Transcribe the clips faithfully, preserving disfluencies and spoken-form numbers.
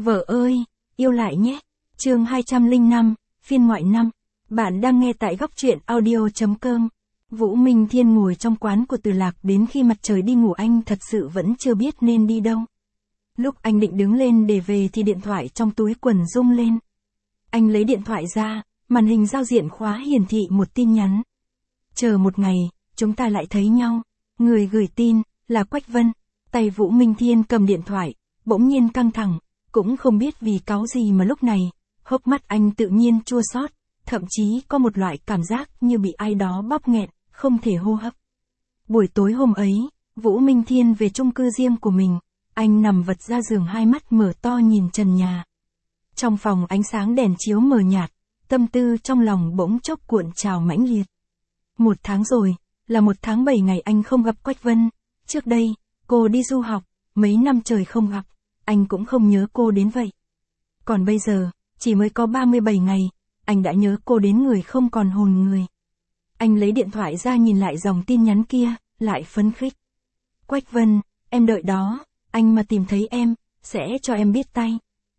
Vợ ơi, yêu lại nhé. Chương hai trăm lẻ năm, phiên ngoại năm. Bạn đang nghe tại góc truyện audio.com. Vũ Minh Thiên ngồi trong quán của Từ Lạc đến khi mặt trời đi ngủ, anh thật sự vẫn chưa biết nên đi đâu. Lúc anh định đứng lên để về thì điện thoại trong túi quần rung lên. Anh lấy điện thoại ra, màn hình giao diện khóa hiển thị một tin nhắn. Chờ một ngày, chúng ta lại thấy nhau. Người gửi tin là Quách Vân. Tay Vũ Minh Thiên cầm điện thoại, bỗng nhiên căng thẳng, cũng không biết vì cáu gì mà lúc này, hốc mắt anh tự nhiên chua xót, thậm chí có một loại cảm giác như bị ai đó bóp nghẹn, không thể hô hấp. Buổi tối hôm ấy, Vũ Minh Thiên về chung cư riêng của mình, anh nằm vật ra giường, hai mắt mở to nhìn trần nhà. Trong phòng ánh sáng đèn chiếu mờ nhạt, tâm tư trong lòng bỗng chốc cuộn trào mãnh liệt. Một tháng rồi, là một tháng bảy ngày anh không gặp Quách Vân. Trước đây, cô đi du học, mấy năm trời không gặp, anh cũng không nhớ cô đến vậy. Còn bây giờ, chỉ mới có ba mươi bảy ngày, anh đã nhớ cô đến người không còn hồn người. Anh lấy điện thoại ra nhìn lại dòng tin nhắn kia, lại phấn khích. Quách Vân, em đợi đó, anh mà tìm thấy em, sẽ cho em biết tay.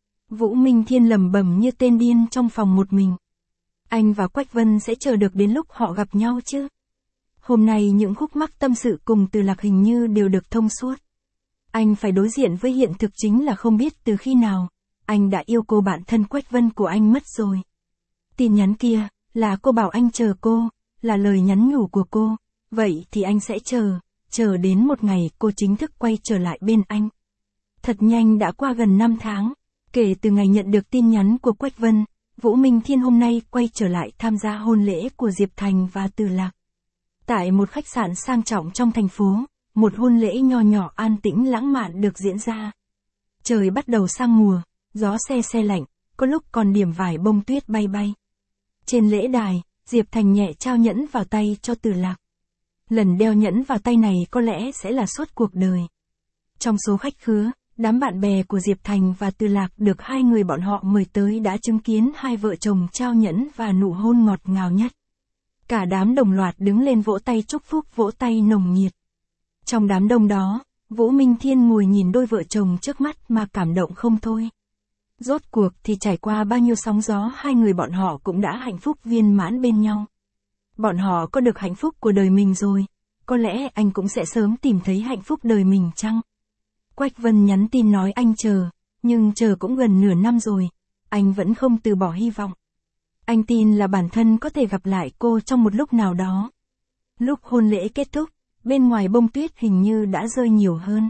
Vũ Minh Thiên lẩm bẩm như tên điên trong phòng một mình. Anh và Quách Vân sẽ chờ được đến lúc họ gặp nhau chứ? Hôm nay những khúc mắc tâm sự cùng Từ Lạc hình như đều được thông suốt. Anh phải đối diện với hiện thực chính là không biết từ khi nào, anh đã yêu cô bạn thân Quách Vân của anh mất rồi. Tin nhắn kia, là cô bảo anh chờ cô, là lời nhắn nhủ của cô, vậy thì anh sẽ chờ, chờ đến một ngày cô chính thức quay trở lại bên anh. Thật nhanh đã qua gần năm tháng, kể từ ngày nhận được tin nhắn của Quách Vân, Vũ Minh Thiên hôm nay quay trở lại tham gia hôn lễ của Diệp Thành và Từ Lạc. Tại một khách sạn sang trọng trong thành phố, một hôn lễ nho nhỏ an tĩnh lãng mạn được diễn ra. Trời bắt đầu sang mùa, gió se se lạnh, có lúc còn điểm vài bông tuyết bay bay. Trên lễ đài, Diệp Thành nhẹ trao nhẫn vào tay cho Từ Lạc. Lần đeo nhẫn vào tay này có lẽ sẽ là suốt cuộc đời. Trong số khách khứa, đám bạn bè của Diệp Thành và Từ Lạc được hai người bọn họ mời tới đã chứng kiến hai vợ chồng trao nhẫn và nụ hôn ngọt ngào nhất. Cả đám đồng loạt đứng lên vỗ tay chúc phúc, vỗ tay nồng nhiệt. Trong đám đông đó, Vũ Minh Thiên ngồi nhìn đôi vợ chồng trước mắt mà cảm động không thôi. Rốt cuộc thì trải qua bao nhiêu sóng gió, hai người bọn họ cũng đã hạnh phúc viên mãn bên nhau. Bọn họ có được hạnh phúc của đời mình rồi, có lẽ anh cũng sẽ sớm tìm thấy hạnh phúc đời mình chăng? Quách Vân nhắn tin nói anh chờ, nhưng chờ cũng gần nửa năm rồi, anh vẫn không từ bỏ hy vọng. Anh tin là bản thân có thể gặp lại cô trong một lúc nào đó. Lúc hôn lễ kết thúc, bên ngoài bông tuyết hình như đã rơi nhiều hơn.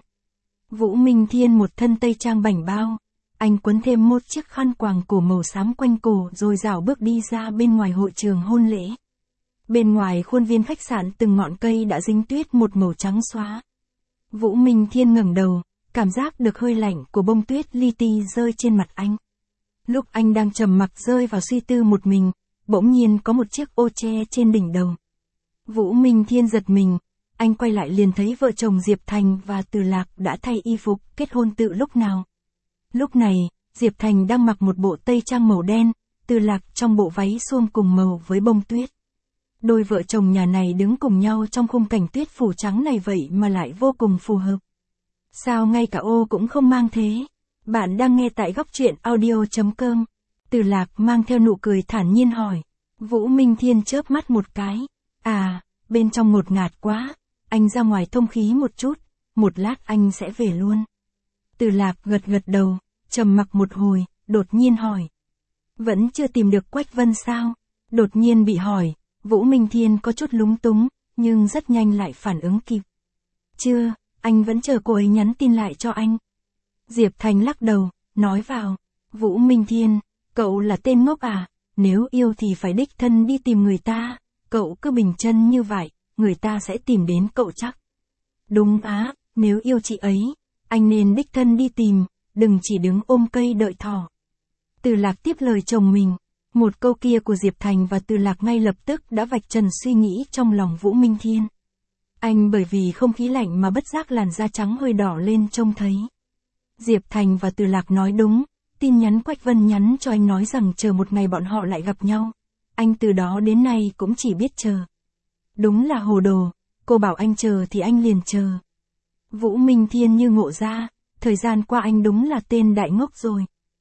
Vũ Minh Thiên một thân tây trang bảnh bao, anh quấn thêm một chiếc khăn quàng cổ màu xám quanh cổ rồi rảo bước đi ra bên ngoài hội trường hôn lễ. Bên ngoài khuôn viên khách sạn từng ngọn cây đã dính tuyết một màu trắng xóa. Vũ Minh Thiên ngẩng đầu, cảm giác được hơi lạnh của bông tuyết li ti rơi trên mặt anh. Lúc anh đang trầm mặc rơi vào suy tư một mình, bỗng nhiên có một chiếc ô che trên đỉnh đầu. Vũ Minh Thiên giật mình, anh quay lại liền thấy vợ chồng Diệp Thành và Từ Lạc đã thay y phục kết hôn từ lúc nào. Lúc này, Diệp Thành đang mặc một bộ tây trang màu đen, Từ Lạc trong bộ váy suông cùng màu với bông tuyết. Đôi vợ chồng nhà này đứng cùng nhau trong khung cảnh tuyết phủ trắng này vậy mà lại vô cùng phù hợp. Sao ngay cả ô cũng không mang thế? Bạn đang nghe tại góc truyện audio.com. Từ Lạc mang theo nụ cười thản nhiên hỏi. Vũ Minh Thiên chớp mắt một cái. À, bên trong ngột ngạt quá, anh ra ngoài thông khí một chút, một lát anh sẽ về luôn. Từ Lạc gật gật đầu, trầm mặc một hồi, đột nhiên hỏi. Vẫn chưa tìm được Quách Vân sao? Đột nhiên bị hỏi, Vũ Minh Thiên có chút lúng túng, nhưng rất nhanh lại phản ứng kịp. Chưa, anh vẫn chờ cô ấy nhắn tin lại cho anh. Diệp Thành lắc đầu, nói vào. Vũ Minh Thiên, cậu là tên ngốc à? Nếu yêu thì phải đích thân đi tìm người ta. Cậu cứ bình chân như vậy, người ta sẽ tìm đến cậu chắc. Đúng á, nếu yêu chị ấy, anh nên đích thân đi tìm, đừng chỉ đứng ôm cây đợi thỏ. Từ Lạc tiếp lời chồng mình. Một câu kia của Diệp Thành và Từ Lạc ngay lập tức đã vạch trần suy nghĩ trong lòng Vũ Minh Thiên. Anh bởi vì không khí lạnh mà bất giác làn da trắng hơi đỏ lên trông thấy. Diệp Thành và Từ Lạc nói đúng, tin nhắn Quách Vân nhắn cho anh nói rằng chờ một ngày bọn họ lại gặp nhau. Anh từ đó đến nay cũng chỉ biết chờ. Đúng là hồ đồ, cô bảo anh chờ thì anh liền chờ. Vũ Minh Thiên như ngộ ra, thời gian qua anh đúng là tên đại ngốc rồi.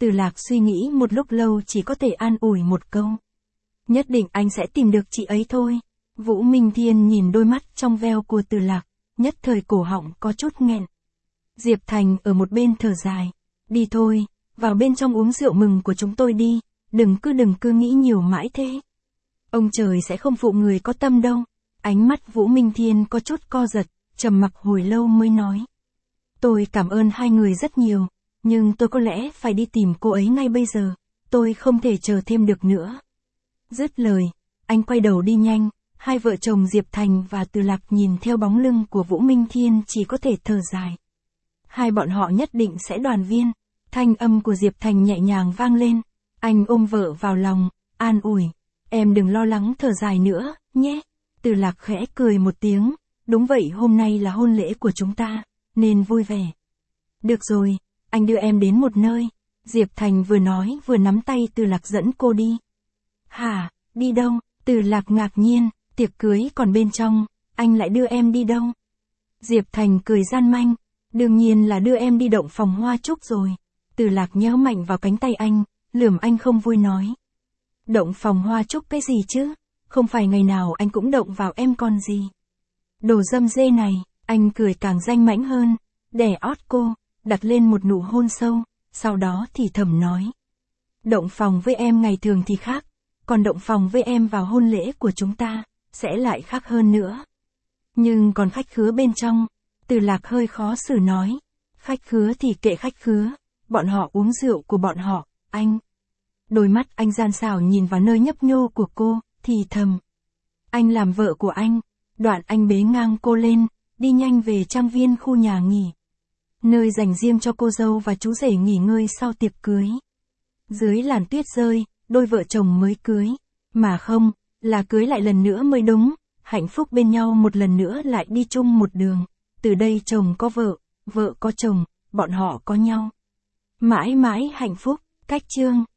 Từ Lạc suy nghĩ một lúc lâu chỉ có thể an ủi một câu. Nhất định anh sẽ tìm được chị ấy thôi. Vũ Minh Thiên nhìn đôi mắt trong veo của Từ Lạc, nhất thời cổ họng có chút nghẹn. Diệp Thành ở một bên thở dài. Đi thôi, vào bên trong uống rượu mừng của chúng tôi đi, đừng cứ đừng cứ nghĩ nhiều mãi thế. Ông trời sẽ không phụ người có tâm đâu. Ánh mắt Vũ Minh Thiên có chút co giật, trầm mặc hồi lâu mới nói. Tôi cảm ơn hai người rất nhiều, nhưng tôi có lẽ phải đi tìm cô ấy ngay bây giờ, tôi không thể chờ thêm được nữa. Dứt lời, anh quay đầu đi nhanh, hai vợ chồng Diệp Thành và Từ Lạc nhìn theo bóng lưng của Vũ Minh Thiên chỉ có thể thở dài. Hai bọn họ nhất định sẽ đoàn viên. Thanh âm của Diệp Thành nhẹ nhàng vang lên, anh ôm vợ vào lòng, an ủi, em đừng lo lắng thở dài nữa, nhé. Từ Lạc khẽ cười một tiếng, đúng vậy, hôm nay là hôn lễ của chúng ta, nên vui vẻ. Được rồi, anh đưa em đến một nơi. Diệp Thành vừa nói vừa nắm tay Từ Lạc dẫn cô đi. Hả, đi đâu? Từ Lạc ngạc nhiên, tiệc cưới còn bên trong, anh lại đưa em đi đâu? Diệp Thành cười gian manh, đương nhiên là đưa em đi động phòng hoa trúc rồi. Từ Lạc nhéo mạnh vào cánh tay anh, lườm anh không vui nói. Động phòng hoa trúc cái gì chứ? Không phải ngày nào anh cũng động vào em còn gì. Đồ dâm dê này, anh cười càng danh mãnh hơn, đè ót cô, đặt lên một nụ hôn sâu, sau đó thì thầm nói. Động phòng với em ngày thường thì khác, còn động phòng với em vào hôn lễ của chúng ta, sẽ lại khác hơn nữa. Nhưng còn khách khứa bên trong, Từ Lạc hơi khó xử nói. Khách khứa thì kệ khách khứa, bọn họ uống rượu của bọn họ, anh. Đôi mắt anh gian xảo nhìn vào nơi nhấp nhô của cô, thì thầm. Anh làm vợ của anh. Đoạn anh bế ngang cô lên, đi nhanh về trang viên khu nhà nghỉ. Nơi dành riêng cho cô dâu và chú rể nghỉ ngơi sau tiệc cưới. Dưới làn tuyết rơi, đôi vợ chồng mới cưới. Mà không, là cưới lại lần nữa mới đúng. Hạnh phúc bên nhau một lần nữa lại đi chung một đường. Từ đây chồng có vợ, vợ có chồng, bọn họ có nhau. Mãi mãi hạnh phúc. Cách chương